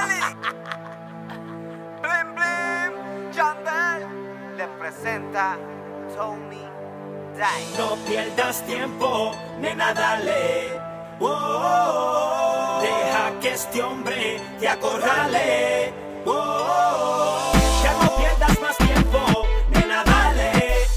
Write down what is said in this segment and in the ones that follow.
Nelly. Blim Blim, Chandel le presenta Tony Dice. No pierdas tiempo, nena, dale. Oh, deja que este hombre te acorrale. Oh, ya no pierdas más tiempo, nena, dale.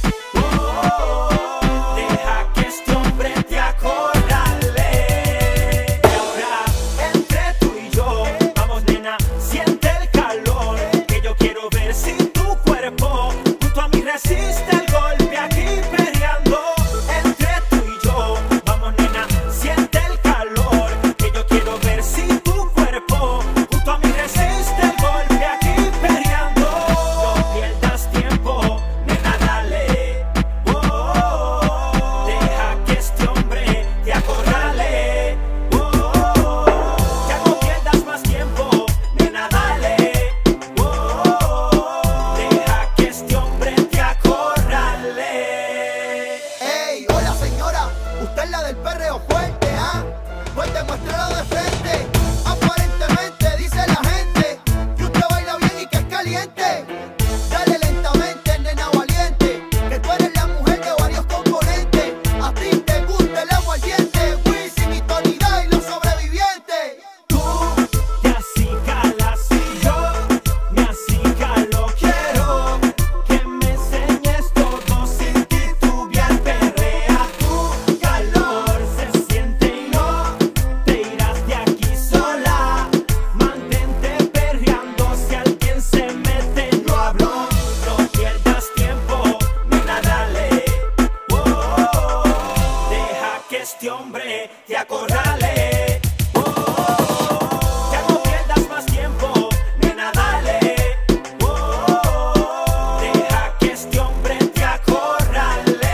Oh, deja que este hombre te acorrale. Y ahora, entre tú y yo, vamos, nena, siente el calor. Que yo quiero ver si tu cuerpo junto a mí resiste el golpe aquí peleando. Entre tú y yo, vamos, nena, siente el calor. Que yo quiero ver si tu cuerpo junto a mí resiste el golpe aquí peleando. No pierdas tiempo, nena, dale. Oh, deja que este hombre te acorrale. Oh, ya no pierdas más tiempo, nena, dale. Oh, deja que este hombre te acorrale. Ey, hola señora, usted es la del perreo fuerte, ¿ah? Pues demuéstralo de frente. Aparentemente dice la gente que usted baila bien y que es caliente. Dale lentamente, nena valiente, que tú eres la mujer de varios componentes. A ti te gusta el aguardiente, Wisin y Tony Dice, los sobrevivientes. Tú te acicalas y yo me acicalo. Quiero que me enseñes todo sin titubear. Perrea, tu calor se siente y no te irás de aquí sola. Mantente perreando, si alguien se mete no hablo. No pierdas tiempo, nena, dale. Oh, deja que este hombre te acorrale. Oh, ya no pierdas más tiempo, nena, dale. Oh, deja que este hombre te acorrale.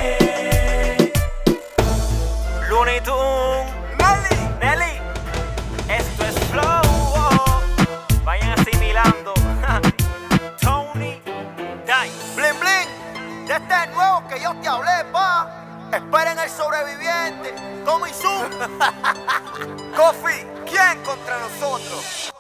Looney Tunes, Nelly, esto es flow. Oh. Vayan asimilando. Tony Dice. Bling bling, de este nuevo que yo te hablé, pa. Esperen el sobreviviente, Tommy Zoom. Coffee, ¿quién contra nosotros?